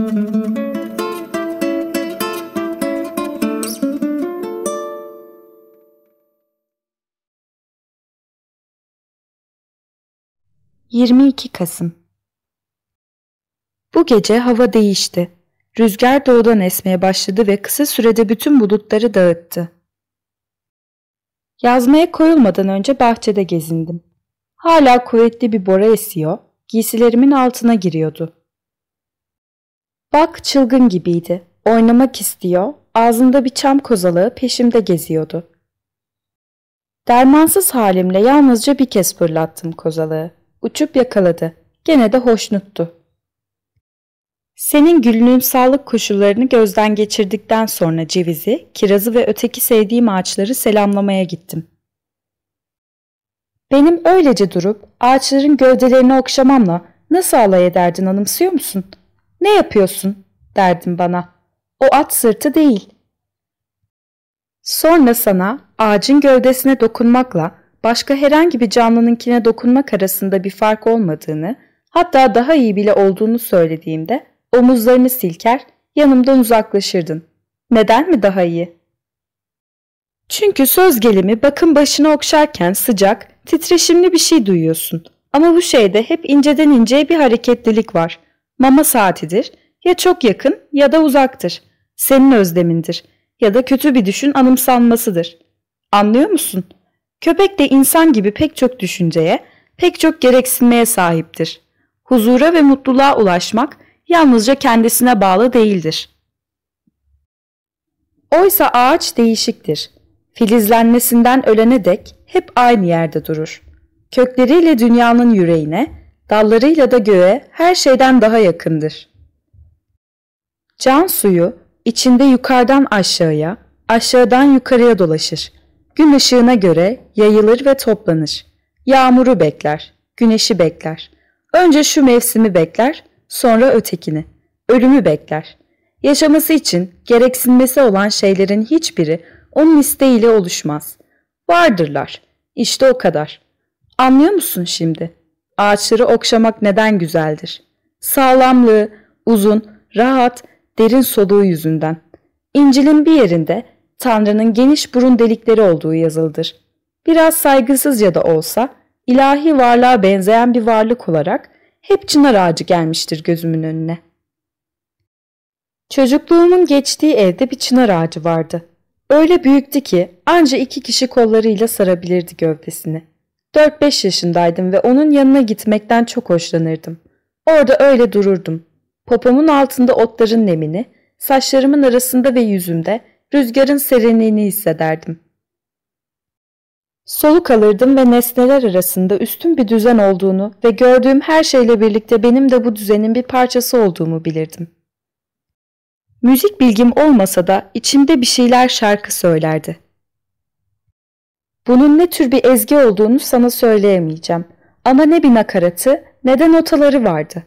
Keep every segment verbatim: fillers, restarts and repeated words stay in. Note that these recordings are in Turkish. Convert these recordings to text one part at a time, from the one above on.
yirmi iki Kasım. Bu gece hava değişti. Rüzgar doğudan esmeye başladı ve kısa sürede bütün bulutları dağıttı. Yazmaya koyulmadan önce bahçede gezindim. Hala kuvvetli bir bora esiyor, giysilerimin altına giriyordu. Bak çılgın gibiydi. Oynamak istiyor, ağzında bir çam kozalağı peşimde geziyordu. Dermansız halimle yalnızca bir kez fırlattım kozalağı. Uçup yakaladı. Gene de hoşnuttu. Senin gülünün sağlık koşullarını gözden geçirdikten sonra cevizi, kirazı ve öteki sevdiğim ağaçları selamlamaya gittim. Benim öylece durup ağaçların gövdelerini okşamamla nasıl alay ederdin, anımsıyor musun? Ne yapıyorsun? Derdin bana. O at sırtı değil. Sonra sana ağacın gövdesine dokunmakla başka herhangi bir canlınınkine dokunmak arasında bir fark olmadığını, hatta daha iyi bile olduğunu söylediğimde omuzlarını silker, yanımdan uzaklaşırdın. Neden mi daha iyi? Çünkü söz gelimi bakım başını okşarken sıcak, titreşimli bir şey duyuyorsun. Ama bu şeyde hep inceden inceye bir hareketlilik var. Mama saatidir, ya çok yakın ya da uzaktır. Senin özlemindir ya da kötü bir düşün anımsanmasıdır. Anlıyor musun? Köpek de insan gibi pek çok düşünceye, pek çok gereksinmeye sahiptir. Huzura ve mutluluğa ulaşmak yalnızca kendisine bağlı değildir. Oysa ağaç değişiktir. Filizlenmesinden ölene dek hep aynı yerde durur. Kökleriyle dünyanın yüreğine, dallarıyla da göğe her şeyden daha yakındır. Can suyu içinde yukarıdan aşağıya, aşağıdan yukarıya dolaşır. Gün ışığına göre yayılır ve toplanır. Yağmuru bekler, güneşi bekler. Önce şu mevsimi bekler, sonra ötekini. Ölümü bekler. Yaşaması için gereksinmesi olan şeylerin hiçbiri onun isteğiyle oluşmaz. Vardırlar. İşte o kadar. Anlıyor musun şimdi? Ağaçları okşamak neden güzeldir? Sağlamlığı, uzun, rahat, derin soluğu yüzünden. İncil'in bir yerinde Tanrı'nın geniş burun delikleri olduğu yazılıdır. Biraz saygısızca da olsa ilahi varlığa benzeyen bir varlık olarak hep çınar ağacı gelmiştir gözümün önüne. Çocukluğumun geçtiği evde bir çınar ağacı vardı. Öyle büyüktü ki anca iki kişi kollarıyla sarabilirdi gövdesini. Dört beş yaşındaydım ve onun yanına gitmekten çok hoşlanırdım. Orada öyle dururdum. Popomun altında otların nemini, saçlarımın arasında ve yüzümde rüzgarın serinliğini hissederdim. Soluk alırdım ve nesneler arasında üstün bir düzen olduğunu ve gördüğüm her şeyle birlikte benim de bu düzenin bir parçası olduğumu bilirdim. Müzik bilgim olmasa da içimde bir şeyler şarkı söylerdi. Bunun ne tür bir ezgi olduğunu sana söyleyemeyeceğim ama ne bir nakaratı ne de notaları vardı.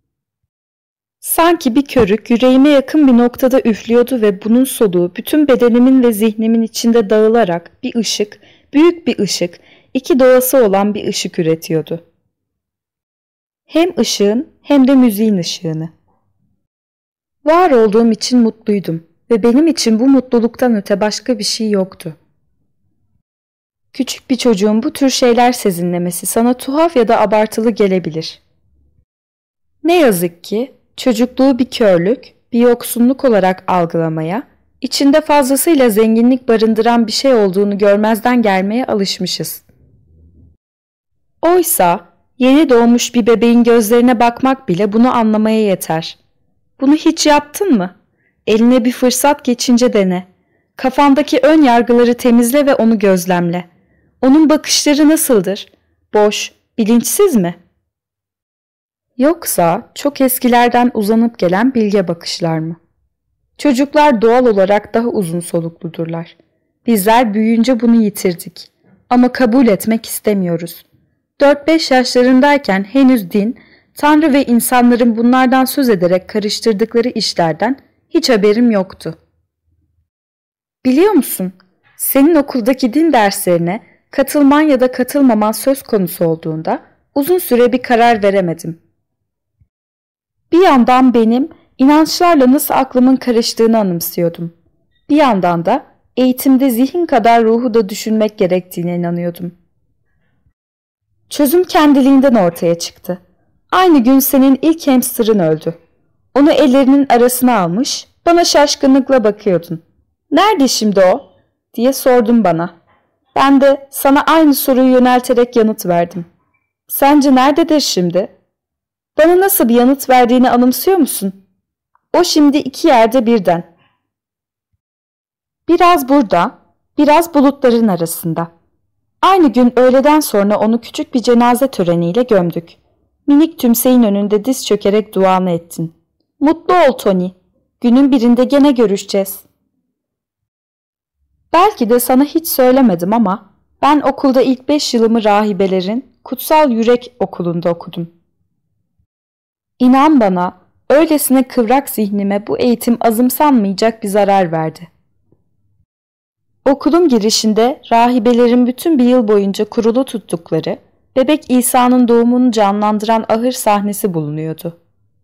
Sanki bir körük yüreğime yakın bir noktada üflüyordu ve bunun soluğu bütün bedenimin ve zihnimin içinde dağılarak bir ışık, büyük bir ışık, iki doğası olan bir ışık üretiyordu. Hem ışığın hem de müziğin ışığını. Var olduğum için mutluydum ve benim için bu mutluluktan öte başka bir şey yoktu. Küçük bir çocuğun bu tür şeyler sezinlemesi sana tuhaf ya da abartılı gelebilir. Ne yazık ki çocukluğu bir körlük, bir yoksunluk olarak algılamaya, içinde fazlasıyla zenginlik barındıran bir şey olduğunu görmezden gelmeye alışmışız. Oysa yeni doğmuş bir bebeğin gözlerine bakmak bile bunu anlamaya yeter. Bunu hiç yaptın mı? Eline bir fırsat geçince dene. Kafandaki ön yargıları temizle ve onu gözlemle. Onun bakışları nasıldır? Boş, bilinçsiz mi? Yoksa çok eskilerden uzanıp gelen bilge bakışlar mı? Çocuklar doğal olarak daha uzun solukludurlar. Bizler büyüyünce bunu yitirdik. Ama kabul etmek istemiyoruz. dört beş yaşlarındayken henüz din, Tanrı ve insanların bunlardan söz ederek karıştırdıkları işlerden hiç haberim yoktu. Biliyor musun, senin okuldaki din derslerine katılman ya da katılmaman söz konusu olduğunda uzun süre bir karar veremedim. Bir yandan benim inançlarla nasıl aklımın karıştığını anımsıyordum. Bir yandan da eğitimde zihin kadar ruhu da düşünmek gerektiğine inanıyordum. Çözüm kendiliğinden ortaya çıktı. Aynı gün senin ilk hamsterın öldü. Onu ellerinin arasına almış, bana şaşkınlıkla bakıyordun. "Nerede şimdi o?" diye sordun bana. Ben de sana aynı soruyu yönelterek yanıt verdim. Sence nerededir şimdi? Bana nasıl bir yanıt verdiğini anımsıyor musun? O şimdi iki yerde birden. Biraz burada, biraz bulutların arasında. Aynı gün öğleden sonra onu küçük bir cenaze töreniyle gömdük. Minik tümseyin önünde diz çökerek duanı ettin. "Mutlu ol Tony. Günün birinde gene görüşeceğiz." Belki de sana hiç söylemedim ama ben okulda ilk beş yılımı rahibelerin Kutsal Yürek Okulu'nda okudum. İnan bana, öylesine kıvrak zihnime bu eğitim azımsanmayacak bir zarar verdi. Okulun girişinde rahibelerin bütün bir yıl boyunca kurulu tuttukları Bebek İsa'nın doğumunu canlandıran ahır sahnesi bulunuyordu.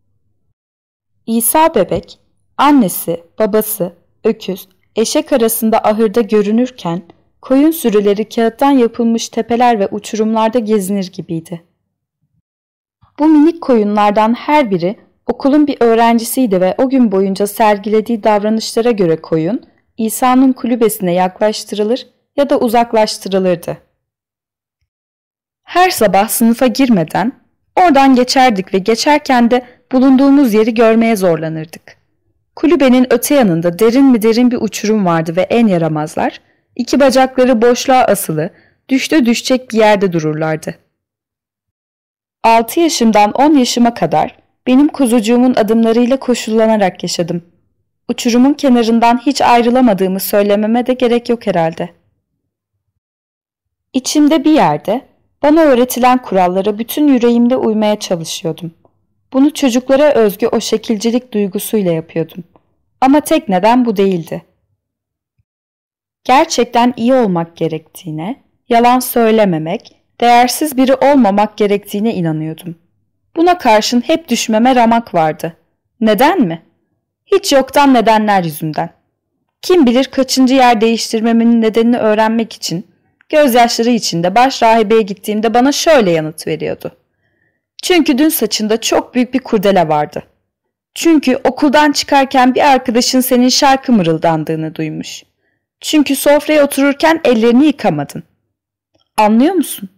İsa bebek, annesi, babası, öküz, eşek arasında ahırda görünürken koyun sürüleri kağıttan yapılmış tepeler ve uçurumlarda gezinir gibiydi. Bu minik koyunlardan her biri okulun bir öğrencisiydi ve o gün boyunca sergilediği davranışlara göre koyun, İsa'nın kulübesine yaklaştırılır ya da uzaklaştırılırdı. Her sabah sınıfa girmeden oradan geçerdik ve geçerken de bulunduğumuz yeri görmeye zorlanırdık. Kulübenin öte yanında derin mi derin bir uçurum vardı ve en yaramazlar, iki bacakları boşluğa asılı, düşte düşecek bir yerde dururlardı. Altı yaşımdan on yaşıma kadar benim kuzucuğumun adımlarıyla koşullanarak yaşadım. Uçurumun kenarından hiç ayrılamadığımı söylememe de gerek yok herhalde. İçimde bir yerde bana öğretilen kurallara bütün yüreğimle uymaya çalışıyordum. Bunu çocuklara özgü o şekilcilik duygusuyla yapıyordum. Ama tek neden bu değildi. Gerçekten iyi olmak gerektiğine, yalan söylememek, değersiz biri olmamak gerektiğine inanıyordum. Buna karşın hep düşmeme ramak vardı. Neden mi? Hiç yoktan nedenler yüzünden. Kim bilir kaçıncı yer değiştirmemin nedenini öğrenmek için, gözyaşları içinde baş rahibeye gittiğimde bana şöyle yanıt veriyordu. Çünkü dün saçında çok büyük bir kurdele vardı. Çünkü okuldan çıkarken bir arkadaşın senin şarkı mırıldandığını duymuş. Çünkü sofraya otururken ellerini yıkamadın. Anlıyor musun?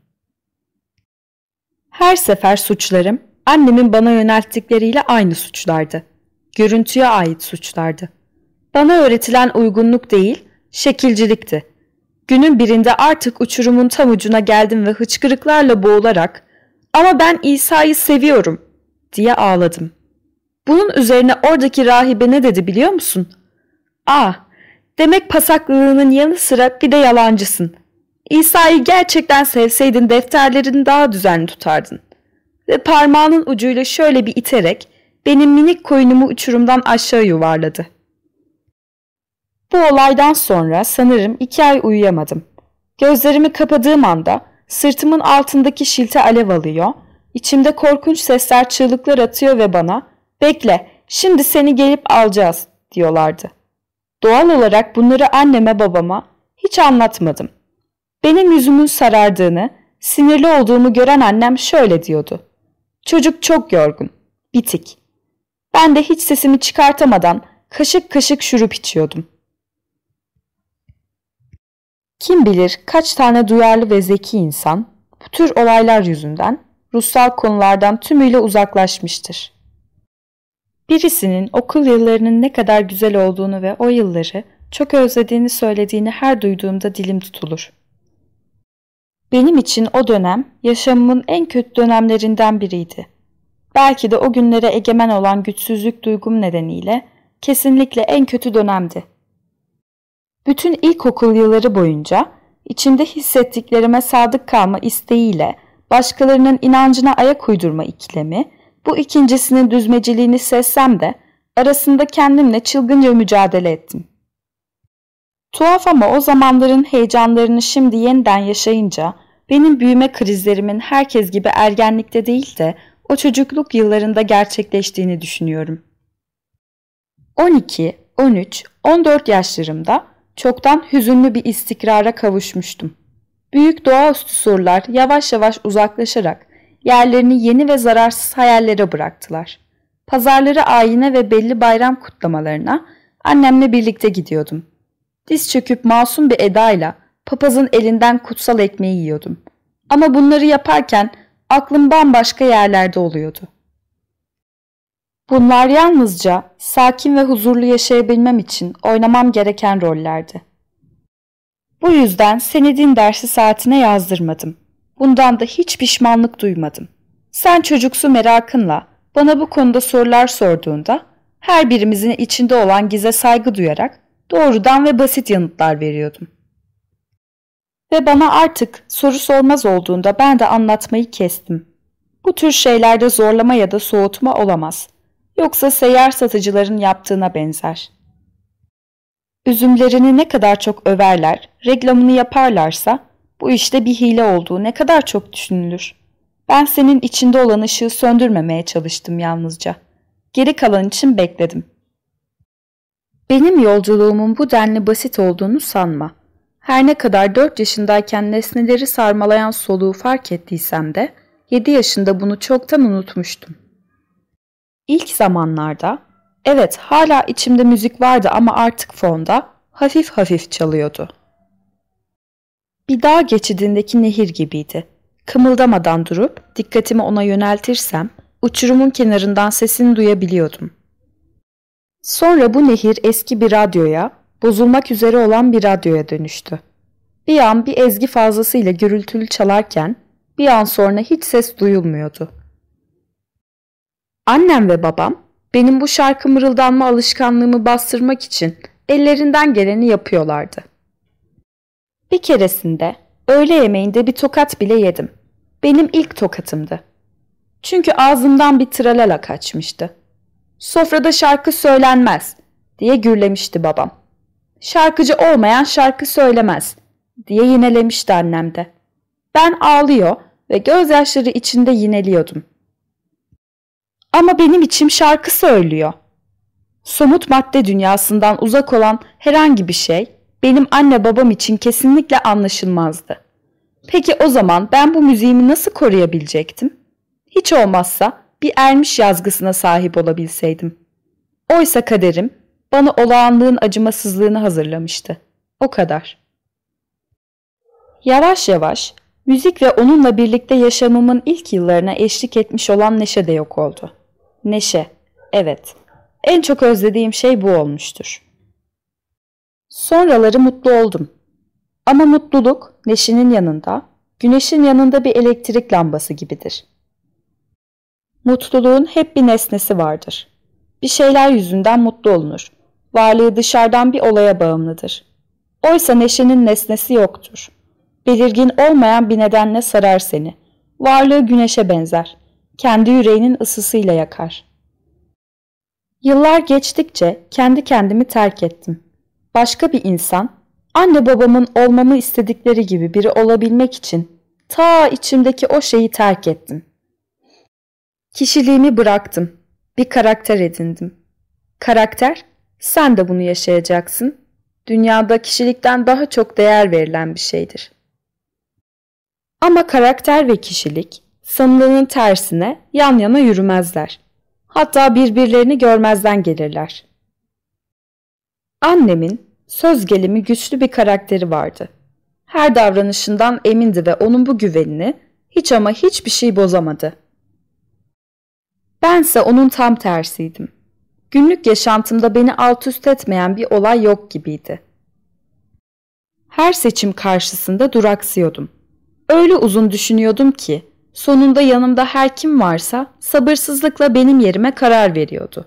Her sefer suçlarım annemin bana yönelttikleriyle aynı suçlardı. Görüntüye ait suçlardı. Bana öğretilen uygunluk değil, şekilcilikti. Günün birinde artık uçurumun tam ucuna geldim ve hıçkırıklarla boğularak "Ama ben İsa'yı seviyorum" diye ağladım. Bunun üzerine oradaki rahibe ne dedi biliyor musun? "Ah, demek pasaklılığının yanı sıra bir de yalancısın. İsa'yı gerçekten sevseydin defterlerini daha düzenli tutardın." Ve parmağının ucuyla şöyle bir iterek benim minik koyunumu uçurumdan aşağı yuvarladı. Bu olaydan sonra sanırım iki ay uyuyamadım. Gözlerimi kapadığım anda sırtımın altındaki şilte alev alıyor, içimde korkunç sesler çığlıklar atıyor ve bana "Bekle, şimdi seni gelip alacağız" diyorlardı. Doğal olarak bunları anneme babama hiç anlatmadım. Benim yüzümün sarardığını, sinirli olduğumu gören annem şöyle diyordu. "Çocuk çok yorgun, bitik." Ben de hiç sesimi çıkartamadan kaşık kaşık şurup içiyordum. Kim bilir kaç tane duyarlı ve zeki insan bu tür olaylar yüzünden ruhsal konulardan tümüyle uzaklaşmıştır. Birisinin okul yıllarının ne kadar güzel olduğunu ve o yılları çok özlediğini söylediğini her duyduğumda dilim tutulur. Benim için o dönem yaşamımın en kötü dönemlerinden biriydi. Belki de o günlere egemen olan güçsüzlük duygum nedeniyle kesinlikle en kötü dönemdi. Bütün ilkokul yılları boyunca içimde hissettiklerime sadık kalma isteğiyle başkalarının inancına ayak uydurma ikilemi, bu ikincisinin düzmeciliğini sezsem de arasında kendimle çılgınca mücadele ettim. Tuhaf ama o zamanların heyecanlarını şimdi yeniden yaşayınca benim büyüme krizlerimin herkes gibi ergenlikte değil de o çocukluk yıllarında gerçekleştiğini düşünüyorum. on iki, on üç, on dört yaşlarımda çoktan hüzünlü bir istikrara kavuşmuştum. Büyük doğaüstü sorular yavaş yavaş uzaklaşarak yerlerini yeni ve zararsız hayallere bıraktılar. Pazarları ayine ve belli bayram kutlamalarına annemle birlikte gidiyordum. Diz çöküp masum bir edayla papazın elinden kutsal ekmeği yiyordum. Ama bunları yaparken aklım bambaşka yerlerde oluyordu. Bunlar yalnızca sakin ve huzurlu yaşayabilmem için oynamam gereken rollerdi. Bu yüzden seni din dersi saatine yazdırmadım. Bundan da hiç pişmanlık duymadım. Sen çocuksu merakınla bana bu konuda sorular sorduğunda her birimizin içinde olan gize saygı duyarak doğrudan ve basit yanıtlar veriyordum. Ve bana artık soru sormaz olduğunda ben de anlatmayı kestim. Bu tür şeylerde zorlama ya da soğutma olamaz. Yoksa seyyar satıcıların yaptığına benzer. Üzümlerini ne kadar çok överler, reklamını yaparlarsa bu işte bir hile olduğu ne kadar çok düşünülür. Ben senin içinde olan ışığı söndürmemeye çalıştım yalnızca. Geri kalan için bekledim. Benim yolculuğumun bu denli basit olduğunu sanma. Her ne kadar dört yaşındayken nesneleri sarmalayan soluğu fark ettiysem de yedi yaşında bunu çoktan unutmuştum. İlk zamanlarda, evet hala içimde müzik vardı ama artık fonda hafif hafif çalıyordu. Bir dağ geçidindeki nehir gibiydi. Kımıldamadan durup dikkatimi ona yöneltirsem uçurumun kenarından sesini duyabiliyordum. Sonra bu nehir eski bir radyoya, bozulmak üzere olan bir radyoya dönüştü. Bir an bir ezgi fazlasıyla gürültülü çalarken bir an sonra hiç ses duyulmuyordu. Annem ve babam benim bu şarkı mırıldanma alışkanlığımı bastırmak için ellerinden geleni yapıyorlardı. Bir keresinde öğle yemeğinde bir tokat bile yedim. Benim ilk tokatımdı. Çünkü ağzımdan bir tralala kaçmıştı. Sofrada şarkı söylenmez diye gürlemişti babam. Şarkıcı olmayan şarkı söylemez diye yinelemişti annem de. Ben ağlıyor ve gözyaşları içinde yineliyordum. Ama benim içim şarkı söylüyor. Somut madde dünyasından uzak olan herhangi bir şey benim anne babam için kesinlikle anlaşılmazdı. Peki o zaman ben bu müziğimi nasıl koruyabilecektim? Hiç olmazsa bir ermiş yazgısına sahip olabilseydim. Oysa kaderim bana olağanlığın acımasızlığını hazırlamıştı. O kadar. Yavaş yavaş müzik ve onunla birlikte yaşamımın ilk yıllarına eşlik etmiş olan neşe de yok oldu. Neşe, evet. En çok özlediğim şey bu olmuştur. Sonraları mutlu oldum. Ama mutluluk neşenin yanında, güneşin yanında bir elektrik lambası gibidir. Mutluluğun hep bir nesnesi vardır. Bir şeyler yüzünden mutlu olunur. Varlığı dışarıdan bir olaya bağımlıdır. Oysa neşenin nesnesi yoktur. Belirgin olmayan bir nedenle sarar seni. Varlığı güneşe benzer. Kendi yüreğinin ısısıyla yakar. Yıllar geçtikçe kendi kendimi terk ettim. Başka bir insan, anne babamın olmamı istedikleri gibi biri olabilmek için ta içimdeki o şeyi terk ettim. Kişiliğimi bıraktım. Bir karakter edindim. Karakter, sen de bunu yaşayacaksın. Dünyada kişilikten daha çok değer verilen bir şeydir. Ama karakter ve kişilik, sanılanın tersine yan yana yürümezler. Hatta birbirlerini görmezden gelirler. Annemin söz gelimi güçlü bir karakteri vardı. Her davranışından emindi ve onun bu güvenini hiç ama hiçbir şey bozamadı. Bense onun tam tersiydim. Günlük yaşantımda beni alt üst etmeyen bir olay yok gibiydi. Her seçim karşısında duraksıyordum. Öyle uzun düşünüyordum ki sonunda yanımda her kim varsa sabırsızlıkla benim yerime karar veriyordu.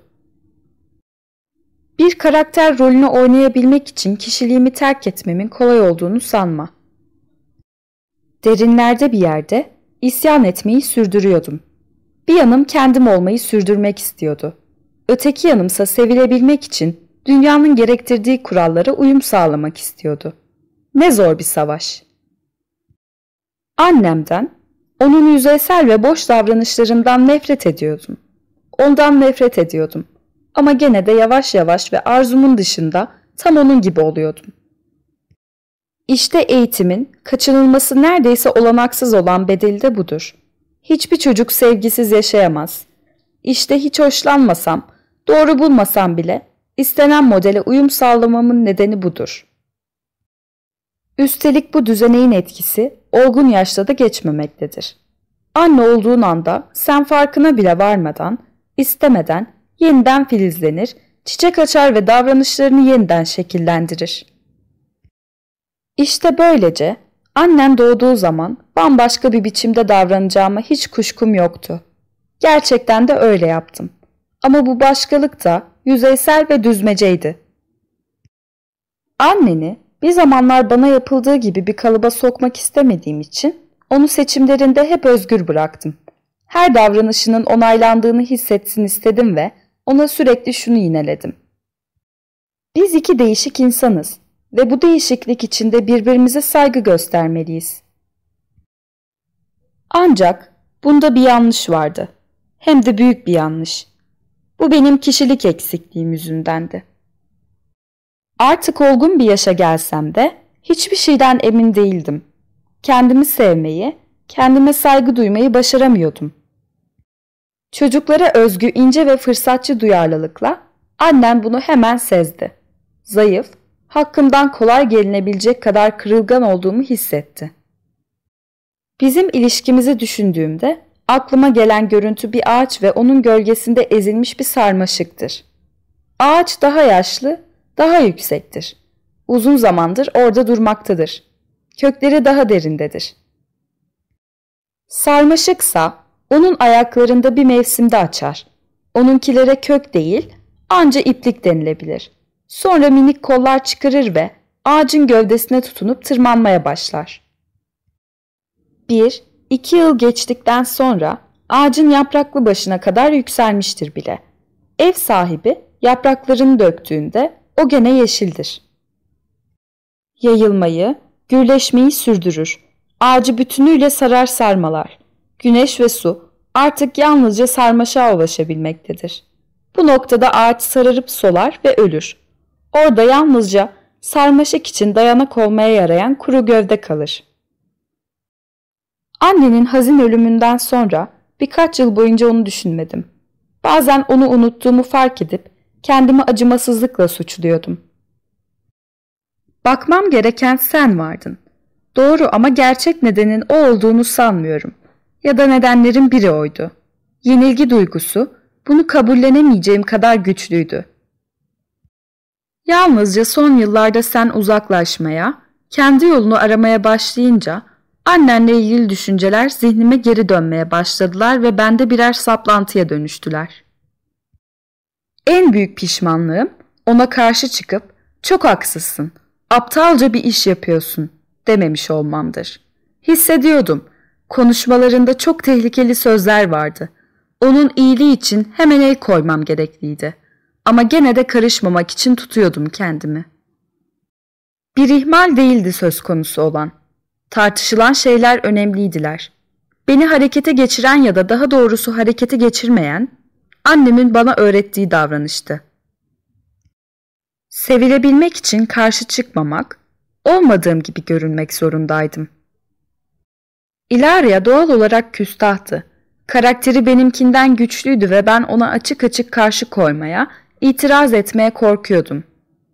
Bir karakter rolünü oynayabilmek için kişiliğimi terk etmemin kolay olduğunu sanma. Derinlerde bir yerde isyan etmeyi sürdürüyordum. Bir yanım kendim olmayı sürdürmek istiyordu. Öteki yanımsa sevilebilmek için dünyanın gerektirdiği kurallara uyum sağlamak istiyordu. Ne zor bir savaş. Annemden, onun yüzeysel ve boş davranışlarından nefret ediyordum. Ondan nefret ediyordum. Ama gene de yavaş yavaş ve arzumun dışında tam onun gibi oluyordum. İşte eğitimin kaçınılması neredeyse olanaksız olan bedeli de budur. Hiçbir çocuk sevgisiz yaşayamaz. İşte hiç hoşlanmasam, doğru bulmasam bile istenen modele uyum sağlamamın nedeni budur. Üstelik bu düzeneğin etkisi olgun yaşta da geçmemektedir. Anne olduğun anda sen farkına bile varmadan, istemeden yeniden filizlenir, çiçek açar ve davranışlarını yeniden şekillendirir. İşte böylece annem doğduğu zaman bambaşka bir biçimde davranacağıma hiç kuşkum yoktu. Gerçekten de öyle yaptım. Ama bu başkalık da yüzeysel ve düzmeceydi. Anneni bir zamanlar bana yapıldığı gibi bir kalıba sokmak istemediğim için onu seçimlerinde hep özgür bıraktım. Her davranışının onaylandığını hissetsin istedim ve ona sürekli şunu yineledim. Biz iki değişik insanız ve bu değişiklik içinde birbirimize saygı göstermeliyiz. Ancak bunda bir yanlış vardı. Hem de büyük bir yanlış. Bu benim kişilik eksikliğim yüzündendi. Artık olgun bir yaşa gelsem de hiçbir şeyden emin değildim. Kendimi sevmeyi, kendime saygı duymayı başaramıyordum. Çocuklara özgü ince ve fırsatçı duyarlılıkla annem bunu hemen sezdi. Zayıf, hakkımdan kolay gelinebilecek kadar kırılgan olduğumu hissetti. Bizim ilişkimizi düşündüğümde aklıma gelen görüntü bir ağaç ve onun gölgesinde ezilmiş bir sarmaşıktır. Ağaç daha yaşlı, daha yüksektir. Uzun zamandır orada durmaktadır. Kökleri daha derindedir. Sarmaşıksa onun ayaklarında bir mevsimde açar. Onunkilere kök değil, anca iplik denilebilir. Sonra minik kollar çıkarır ve ağacın gövdesine tutunup tırmanmaya başlar. Bir, iki yıl geçtikten sonra ağacın yapraklı başına kadar yükselmiştir bile. Ev sahibi yapraklarını döktüğünde o gene yeşildir. Yayılmayı, gürleşmeyi sürdürür. Ağacı bütünüyle sarar sarmalar. Güneş ve su artık yalnızca sarmaşağa ulaşabilmektedir. Bu noktada ağaç sararıp solar ve ölür. Orada yalnızca sarmaşık için dayanak olmaya yarayan kuru gövde kalır. Annenin hazin ölümünden sonra birkaç yıl boyunca onu düşünmedim. Bazen onu unuttuğumu fark edip kendimi acımasızlıkla suçluyordum. Bakmam gereken sen vardın. Doğru ama gerçek nedenin o olduğunu sanmıyorum. Ya da nedenlerin biri oydu. Yenilgi duygusu bunu kabullenemeyeceğim kadar güçlüydü. Yalnızca son yıllarda sen uzaklaşmaya, kendi yolunu aramaya başlayınca annenle ilgili düşünceler zihnime geri dönmeye başladılar ve bende birer saplantıya dönüştüler. En büyük pişmanlığım ona karşı çıkıp çok haksızsın, aptalca bir iş yapıyorsun dememiş olmamdır. Hissediyordum, konuşmalarında çok tehlikeli sözler vardı. Onun iyiliği için hemen el koymam gerekliydi. Ama gene de karışmamak için tutuyordum kendimi. Bir ihmal değildi söz konusu olan. Tartışılan şeyler önemliydiler. Beni harekete geçiren ya da daha doğrusu harekete geçirmeyen, annemin bana öğrettiği davranıştı. Sevilebilmek için karşı çıkmamak, olmadığım gibi görünmek zorundaydım. İlaria doğal olarak küstahtı. Karakteri benimkinden güçlüydü ve ben ona açık açık karşı koymaya, itiraz etmeye korkuyordum.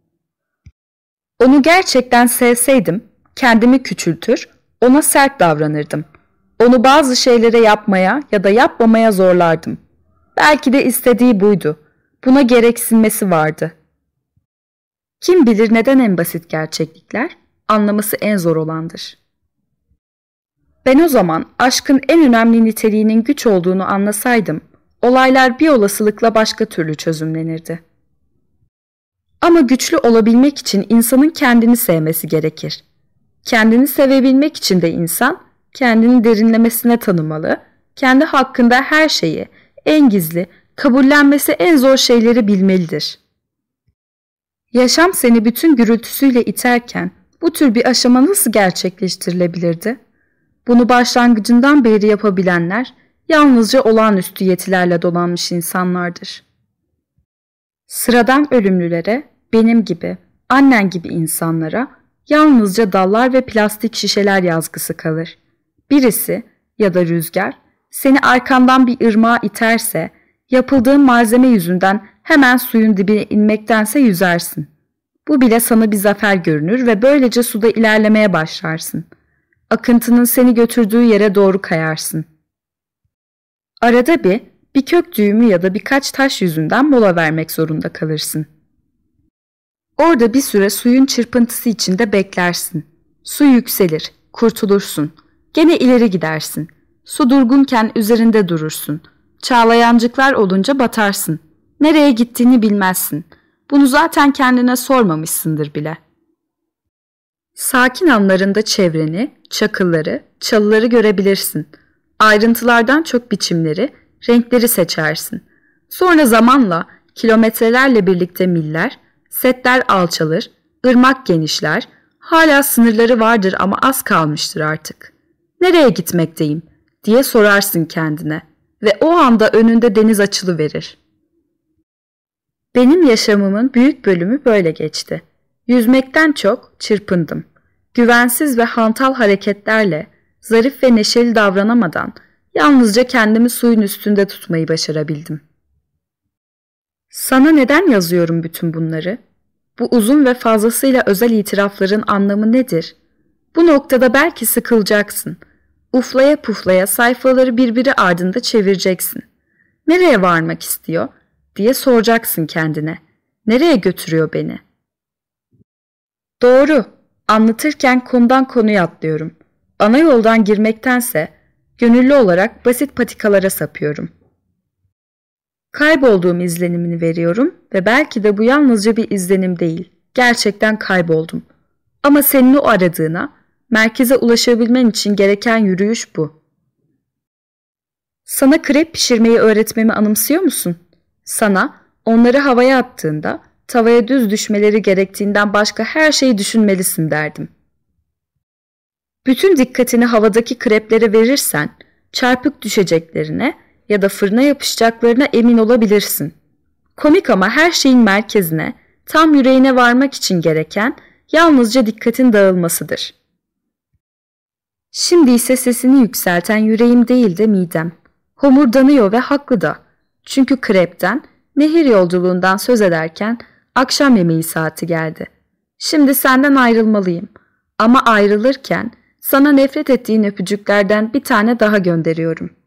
Onu gerçekten sevseydim, kendimi küçültür, ona sert davranırdım. Onu bazı şeylere yapmaya ya da yapmamaya zorlardım. Belki de istediği buydu. Buna gereksinmesi vardı. Kim bilir neden en basit gerçeklikler, anlaması en zor olandır. Ben o zaman aşkın en önemli niteliğinin güç olduğunu anlasaydım, olaylar bir olasılıkla başka türlü çözümlenirdi. Ama güçlü olabilmek için insanın kendini sevmesi gerekir. Kendini sevebilmek için de insan, kendini derinlemesine tanımalı, kendi hakkında her şeyi, en gizli, kabullenmesi en zor şeyleri bilmelidir. Yaşam seni bütün gürültüsüyle iterken bu tür bir aşama nasıl gerçekleştirilebilirdi? Bunu başlangıcından beri yapabilenler yalnızca olağanüstü yetilerle donanmış insanlardır. Sıradan ölümlülere, benim gibi, annen gibi insanlara yalnızca dallar ve plastik şişeler yazgısı kalır. Birisi ya da rüzgar seni arkandan bir ırmağa iterse, yapıldığın malzeme yüzünden hemen suyun dibine inmektense yüzersin. Bu bile sana bir zafer görünür ve böylece suda ilerlemeye başlarsın. Akıntının seni götürdüğü yere doğru kayarsın. Arada bir, bir kök düğümü ya da birkaç taş yüzünden mola vermek zorunda kalırsın. Orada bir süre suyun çırpıntısı içinde beklersin. Su yükselir, kurtulursun. Gene ileri gidersin. Su durgunken üzerinde durursun. Çağlayancıklar olunca batarsın. Nereye gittiğini bilmezsin. Bunu zaten kendine sormamışsındır bile. Sakin anlarında çevreni, çakılları, çalıları görebilirsin. Ayrıntılardan çok biçimleri, renkleri seçersin. Sonra zamanla kilometrelerle birlikte miller, setler alçalır, ırmak genişler, hala sınırları vardır ama az kalmıştır artık. Nereye gitmekteyim diye sorarsın kendine ve o anda önünde deniz açılıverir. Benim yaşamımın büyük bölümü böyle geçti. Yüzmekten çok çırpındım. Güvensiz ve hantal hareketlerle, zarif ve neşeli davranamadan yalnızca kendimi suyun üstünde tutmayı başarabildim. Sana neden yazıyorum bütün bunları? Bu uzun ve fazlasıyla özel itirafların anlamı nedir? Bu noktada belki sıkılacaksın. Uflaya puflaya sayfaları birbiri ardında çevireceksin. Nereye varmak istiyor diye soracaksın kendine. Nereye götürüyor beni? Doğru, anlatırken konudan konuya atlıyorum. Ana yoldan girmektense gönüllü olarak basit patikalara sapıyorum. Kaybolduğum izlenimini veriyorum ve belki de bu yalnızca bir izlenim değil. Gerçekten kayboldum. Ama senin o aradığına, merkeze ulaşabilmen için gereken yürüyüş bu. Sana krep pişirmeyi öğretmemi anımsıyor musun? Sana onları havaya attığında tavaya düz düşmeleri gerektiğinden başka her şeyi düşünmelisin derdim. Bütün dikkatini havadaki kreplere verirsen çarpık düşeceklerine ya da fırına yapışacaklarına emin olabilirsin. Komik ama her şeyin merkezine, tam yüreğine varmak için gereken yalnızca dikkatin dağılmasıdır. Şimdi ise sesini yükselten yüreğim değil de midem. Homurdanıyor ve haklı da. Çünkü krepten, nehir yolculuğundan söz ederken akşam yemeği saati geldi. Şimdi senden ayrılmalıyım. Ama ayrılırken sana nefret ettiğin öpücüklerden bir tane daha gönderiyorum.